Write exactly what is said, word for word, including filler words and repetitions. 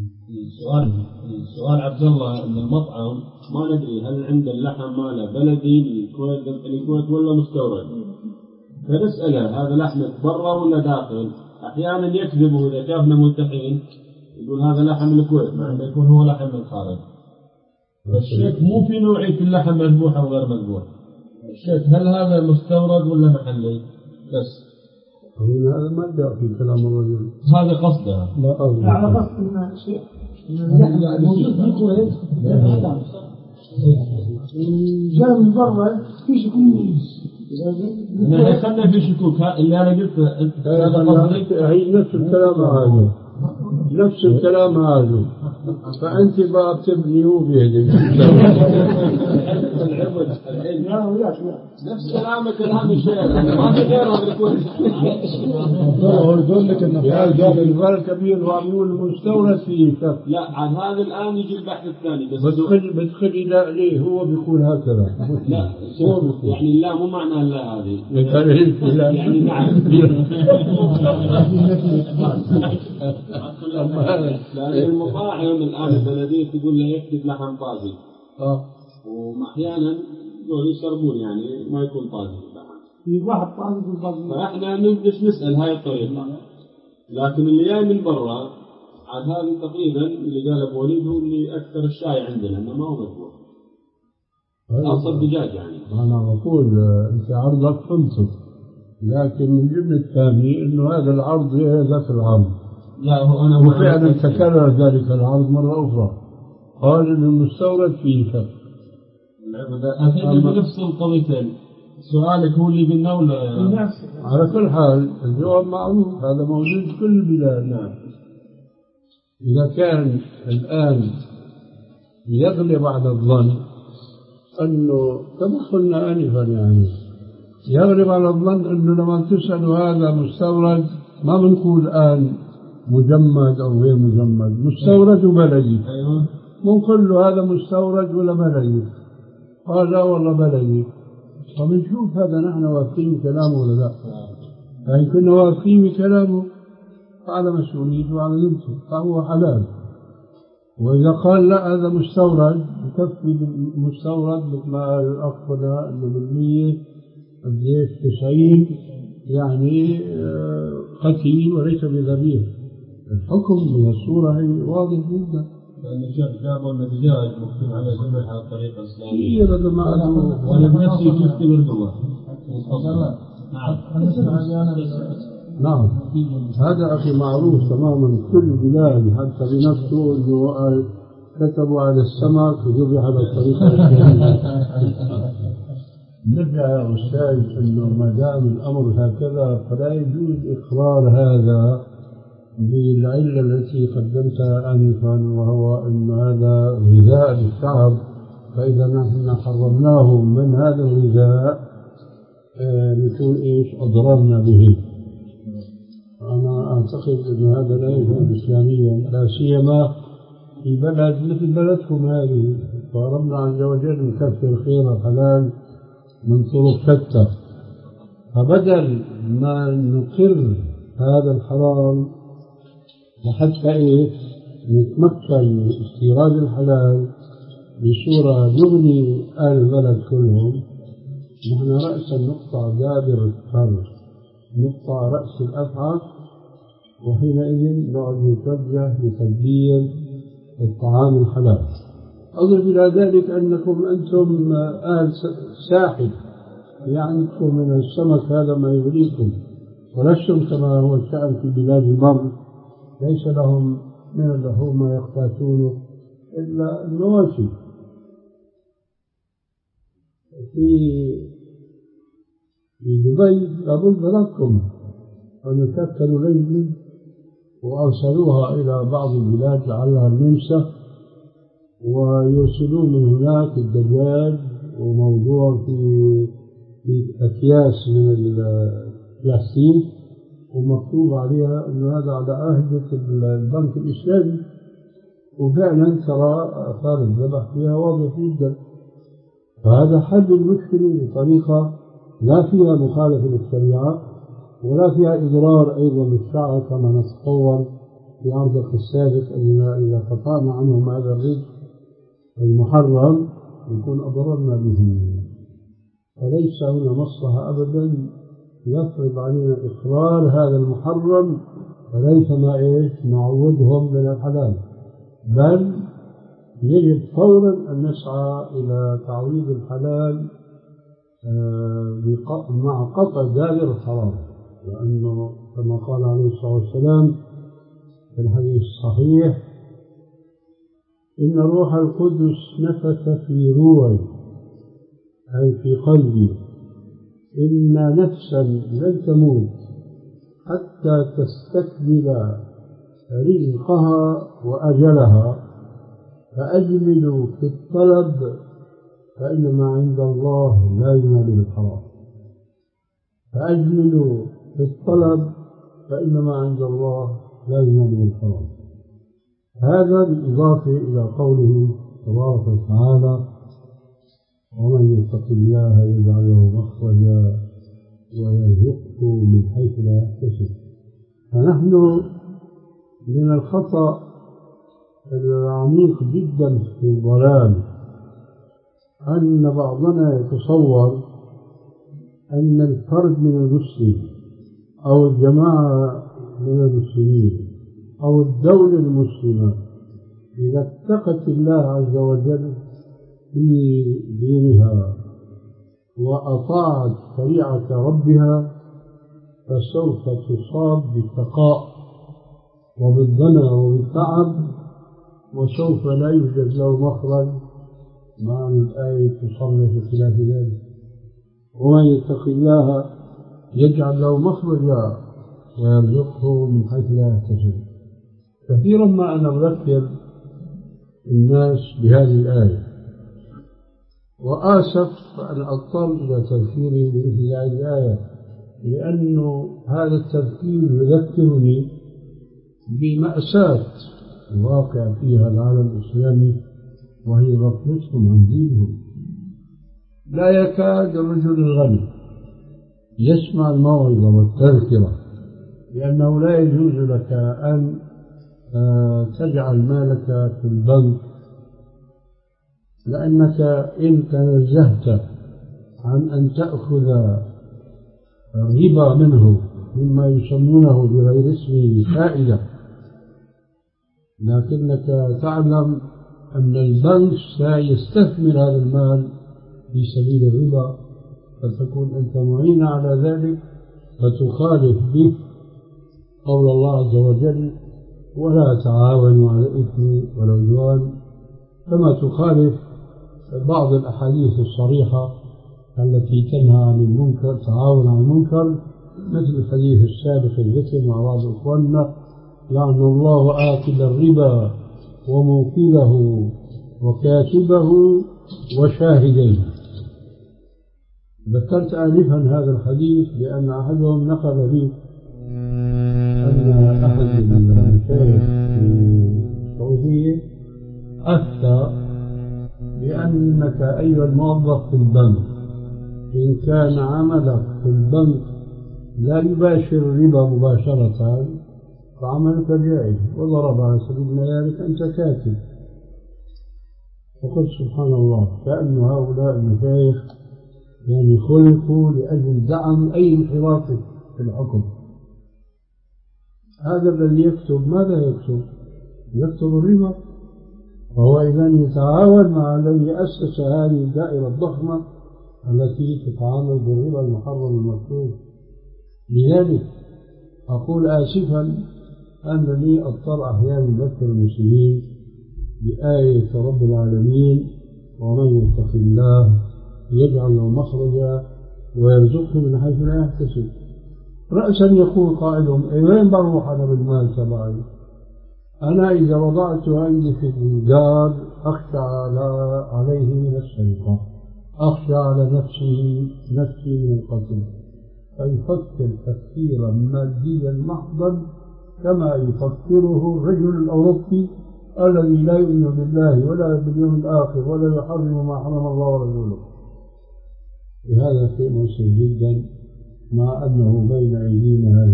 سؤال سؤال عبد الله ان المطعم ما ندري هل عند اللحم ماله بلدي الكويت الكويت ولا مستورد، فنسأله هذا لحمك برا ولا داخل؟ احيانا يكذبوا اذا شافنا ملتحين يقول هذا لحم الكويت مع انه يكون هو لحم الخارج. الشيك مو في نوعية اللحم مذبوحة وغير مذبوح، الشيك هل هذا مستورد ولا محلي؟ بس هذا ما جاء في كلام الرجل، هذا قصده. لا على قصد ان الشيء اللحم موجود في الكويت جاء من برا في شكوك. احنا خلنا في شكوك اللي انا قلته هي نفس الكلام هذا نفس الكلام هذا فأنت بقى تبنيوا بيدك. نفس كلامك الآن الشيء ما في غيره بيكون. هو يقول لك إنه في الفرق كبير وعيون مستورد فيه. لا عن هذا الآن يجي البحث الثاني بس. بدخل بدخل لا ليه هو بيقول هكذا. لا يعني لا مو معنى لا هذه. يعني نعم. لأن المطاعم الآن البلدية تقول له يكتب لحم طازج. آه. وأحيانا دول يشربون يعني ما يكون طازج اللحم. في واحد طازج وطازج. فإحنا ندش نسأل هاي الطريقة. لكن اللي جاي من برا عاد هذا تقريبا اللي قال أبو وليد هو اللي أكثر الشاي عندنا إنه ما هو مذبوح. أصل دجاج يعني. أنا أقول أنت عرضك فهمته، لكن من جملة الثاني إنه هذا العرض ذات العرض. لا هو أنا وفعلا تكرر ذلك العرض مرة أخرى، قال إن المستورد فيه شك. أكيد بنفس القضيتين. سؤالك هو اللي قلنا ولا؟ على كل حال الجواب معروف، هذا موجود في كل البلاد. نعم. إذا كان الآن يغلب على الظن أنه كما قلنا آنفا يعني يغلب على الظن أنه لما تسألوا هذا مستورد ما بنقول الآن مجمد أو غير مجمد، مستورد وبلدي. أيوة. بنقول له هذا مستورد ولا بلدي؟ قال لا والله بلدي. فبنشوف هذا نحن واثقين بكلامه ولا لا؟ فإن كنا واثقين بكلامه فعلى مسؤوليته وعلى ذمته فهو حلال. وإذا قال لا هذا مستورد يكفي مستورد مثل ما قال الأخ هنا إنه بالمية قديش تسعين يعني قتيل وليس بذبيح. الحكم من الصورة هي واضح جدا. لأن الشيخ جابوا أن الدجاج مكتوب على ذبح على الطريقة الإسلامية. إيه هذا ما أدري. وأنا بنفسي شفت بالدواء. نعم. هذا أخي معروف تماما كل البلاد حتى بنفسه إنه كتبوا على السمك وذبح على الطريقة الإسلامية. نرجع يا أستاذ أنه ما دام الأمر هكذا فلا يجوز إقرار هذا بالعلة التي قدمتها آنفا، وهو أن هذا غذاء للشعب، فإذا نحن حرمناه من هذا الغذاء نكون إيش أضررنا به. أنا أعتقد أن هذا لا يجوز إسلاميا، لا سيما في بلد مثل بلدكم هذه، فربنا عز وجل مكفر خير الحلال من طرق شتى. فبدل ما نقر هذا الحرام وحتى إيه نتمكن من استيراد الحلال بصورة يغني أهل البلد كلهم، نحن رأسا نقطع دابر الفرد، نقطع رأس الأفعى، وحينئذ نعد نتوجه لتدبير الطعام الحلال. أضف إلى ذلك أنكم أنتم أهل ساحل، يعني من السمك هذا ما يغريكم، ولستم كما هو الشأن في بلاد البر ليس لهم من اللحوم ما يقتاتونه إلا المواشي. في في دبي لابد لكم أن يشكلوا ليلا وأرسلوها إلى بعض البلاد لعلها النمسا، ويرسلون من هناك الدجاج وموضوع في في أكياس من البلاستيك ومكتوب عليها أنه هذا على عهدة البنك الإسلامي، وفعلا ترى آثار الذبح فيها واضح جدا. فهذا حل المشكلة بطريقة لا فيها مخالفة للشريعة ولا فيها إضرار أيضا للشعب كما نتصور في عرضك السابق أن إذا قطعنا عنهم هذا الرزق المحرم يكون أضررنا به، فليس هنا مصلحة أبدا يفرض علينا إقرار هذا المحرم فليس ما إيش نعودهم من الحلال، بل يجب فورا أن نسعى إلى تعويض الحلال مع قطع دابر الحرام، لأنه كما قال عليه الصلاة والسلام في الحديث الصحيح: إن روح القدس نفث في روعي، أي في قلبي، إن نفسا لن تموت حتى تستكمل رزقها وأجلها، فأجملوا في الطلب فإنما عند الله لا ينال بالحرام. فأجملوا في الطلب فإنما عند الله لا ينال بالحرام. هذا بالإضافة إلى قوله تبارك وتعالى: ومن يتق الله يجعل له مخرجا ويرزقه من حيث لا يحتسب. فنحن من الخطأ العميق جدا في الضلال أن بعضنا يتصور أن الفرد من المسلم أو الجماعة من المسلمين أو الدولة المسلمة إذا اتقت الله عز وجل في دينها وأطاعت شريعة ربها فسوف تصاب بالتقاء وبالضنا وبالتعب، وسوف لا يوجد له مخرج، مع الآية تصرف خلاف ذلك: ومن يتق الله يجعل له مخرجا ويرزقه من حيث لا يحتسب. كثيرا ما أنا أذكر الناس بهذه الآية، وآسف أن أضطر إلى تذكيري بمثل هذه الآية، لأنه هذا التذكير يذكرني بمأساة الواقع فيها العالم الإسلامي، وهي غفلتهم عن دينهم. لا يكاد الرجل الغني يسمع الموعظة والتذكرة، لأنه لا يجوز لك أن تجعل مالك في البنك، لأنك إن تنزهت عن أن تأخذ الربا منه مما يسمونه بغير اسمه فائدة، لكنك تعلم أن البنك سيستثمر هذا المال في سبيل الربا، فتكون أنت معين على ذلك، فتخالف به قول الله عز وجل: ولا تعاونوا على الإثم والعدوان، كما تخالف بعض الأحاديث الصريحة التي تنهى عن المنكر، تعاون عن المنكر، مثل الحديث السابق الذكر مع بعض إخواننا: لعن الله آكل الربا وموكله وكاتبه وشاهديه. ذكرت آنفا هذا الحديث لأن أحدهم نقل لي أن أحد المشايخ في السعودية أفتى بأنك أيها الموظف في البنك إن كان عملك في البنك لا يباشر الربا مباشرة فعملك جائز، وضرب على سبيل ذلك أنت كاتب. فقلت سبحان الله، كأن هؤلاء المشايخ يعني خلقوا لأجل دعم أي انحراف في الحكم. هذا الذي يكتب ماذا يكتب؟ يكتب الربا، وهو إذا يتعاون مع الذي أسس هذه الدائرة الضخمة التي تتعامل بالربا المحرم المكتوب. لذلك أقول آسفا أنني أضطر أحيانا أذكر المسلمين بآية رب العالمين: ومن يتق الله يجعل له مخرجا ويرزقه من حيث لا يحتسب. رأسا يقول قائلهم: وين بروح أنا بالمال تبعي؟ أنا إذا وضعته عندي في الدار أخشى على عليه من السرقة، أخشى على نفسي نفسي من القتل. فيفكر تفكيرا ماديا محضا كما يفكره الرجل الأوروبي الذي لا يؤمن بالله ولا باليوم الآخر ولا يحرم ما حرم الله ورسوله. وهذا شيء مسلم جدا، مع أنه بين أيدينا هذه